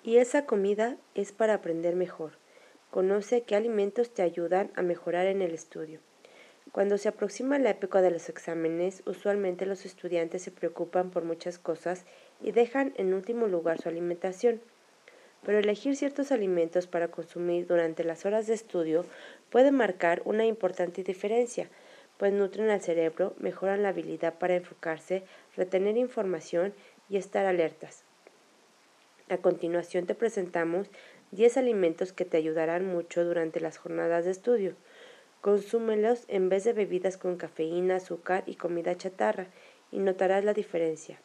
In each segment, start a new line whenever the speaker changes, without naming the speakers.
Y esa comida es para aprender mejor. Conoce qué alimentos te ayudan a mejorar en el estudio. Cuando se aproxima la época de los exámenes, usualmente los estudiantes se preocupan por muchas cosas y dejan en último lugar su alimentación. Pero elegir ciertos alimentos para consumir durante las horas de estudio puede marcar una importante diferencia, pues nutren al cerebro, mejoran la habilidad para enfocarse, retener información y estar alertas. A continuación te presentamos 10 alimentos que te ayudarán mucho durante las jornadas de estudio. Consúmelos en vez de bebidas con cafeína, azúcar y comida chatarra y notarás la diferencia.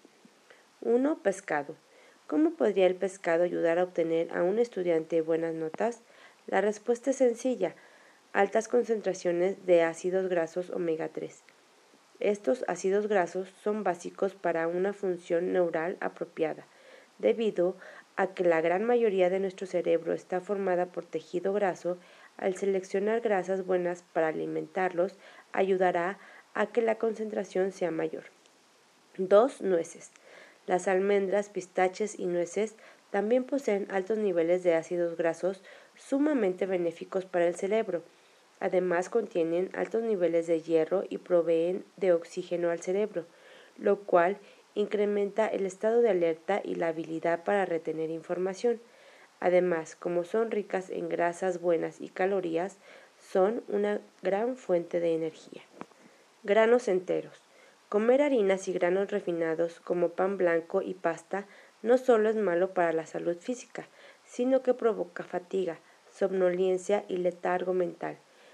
1. Pescado. ¿Cómo podría el pescado ayudar a obtener a un estudiante buenas notas? La respuesta es sencilla: altas concentraciones de ácidos grasos omega 3. Estos ácidos grasos son básicos para una función neural apropiada, debido a que la gran mayoría de nuestro cerebro está formada por tejido graso. Al seleccionar grasas buenas para alimentarlos, ayudará a que la concentración sea mayor. 2. Nueces. Las almendras, pistaches y nueces también poseen altos niveles de ácidos grasos sumamente benéficos para el cerebro. Además contienen altos niveles de hierro y proveen de oxígeno al cerebro, lo cual incrementa el estado de alerta y la habilidad para retener información. Además, como son ricas en grasas buenas y calorías, son una gran fuente de energía. Granos enteros. Comer harinas y granos refinados como pan blanco y pasta no solo es malo para la salud física, sino que provoca fatiga, somnolencia y letargo mental.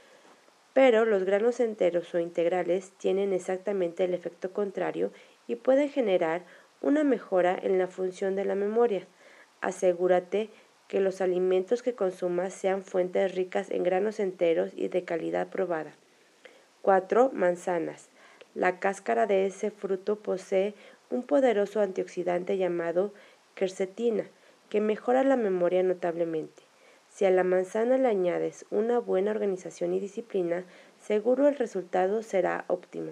Pero los granos enteros o integrales tienen exactamente el efecto contrario y pueden generar una mejora en la función de la memoria. Asegúrate que los alimentos que consumas sean fuentes ricas en granos enteros y de calidad probada. 4. Manzanas. La cáscara de ese fruto posee un poderoso antioxidante llamado quercetina, que mejora la memoria notablemente. Si a la manzana le añades una buena organización y disciplina, seguro el resultado será óptimo.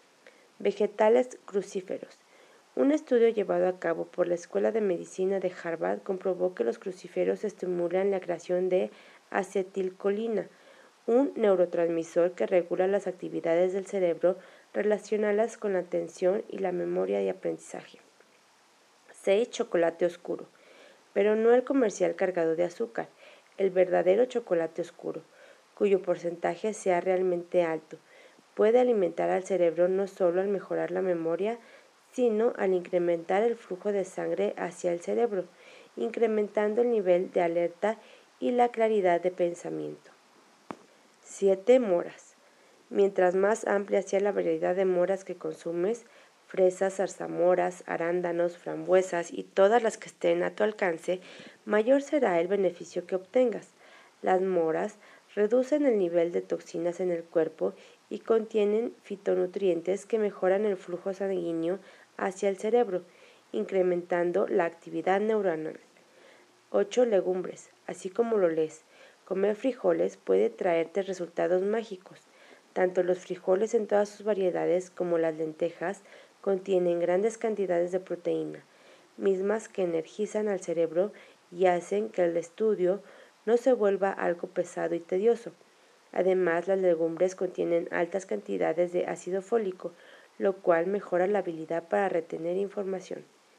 Vegetales crucíferos. Un estudio llevado a cabo por la Escuela de Medicina de Harvard comprobó que los crucíferos estimulan la creación de acetilcolina, un neurotransmisor que regula las actividades del cerebro relacionadas con la atención y la memoria y aprendizaje. 6. Chocolate oscuro, pero no el comercial cargado de azúcar, el verdadero chocolate oscuro, cuyo porcentaje sea realmente alto. Puede alimentar al cerebro no solo al mejorar la memoria, sino al incrementar el flujo de sangre hacia el cerebro, incrementando el nivel de alerta y la claridad de pensamiento. 7. Moras. Mientras más amplia sea la variedad de moras que consumes, fresas, zarzamoras, arándanos, frambuesas y todas las que estén a tu alcance, mayor será el beneficio que obtengas. Las moras reducen el nivel de toxinas en el cuerpo y contienen fitonutrientes que mejoran el flujo sanguíneo hacia el cerebro, incrementando la actividad neuronal. 8. Legumbres. Así como lo lees, comer frijoles puede traerte resultados mágicos. Tanto los frijoles en todas sus variedades como las lentejas contienen grandes cantidades de proteína, mismas que energizan al cerebro y hacen que el estudio no se vuelva algo pesado y tedioso. Además, las legumbres contienen altas cantidades de ácido fólico, lo cual mejora la habilidad para retener información.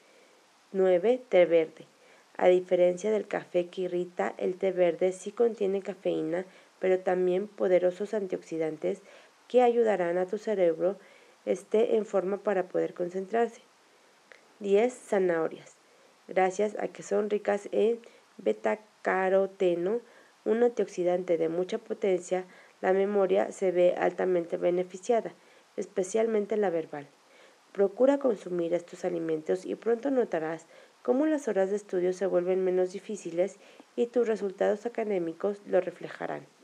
9. Té verde. A diferencia del café que irrita, el té verde sí contiene cafeína, pero también poderosos antioxidantes que ayudarán a tu cerebro esté en forma para poder concentrarse. 10. Zanahorias. Gracias a que son ricas en betacaroteno, un antioxidante de mucha potencia, la memoria se ve altamente beneficiada, especialmente la verbal. Procura consumir estos alimentos y pronto notarás cómo las horas de estudio se vuelven menos difíciles y tus resultados académicos lo reflejarán.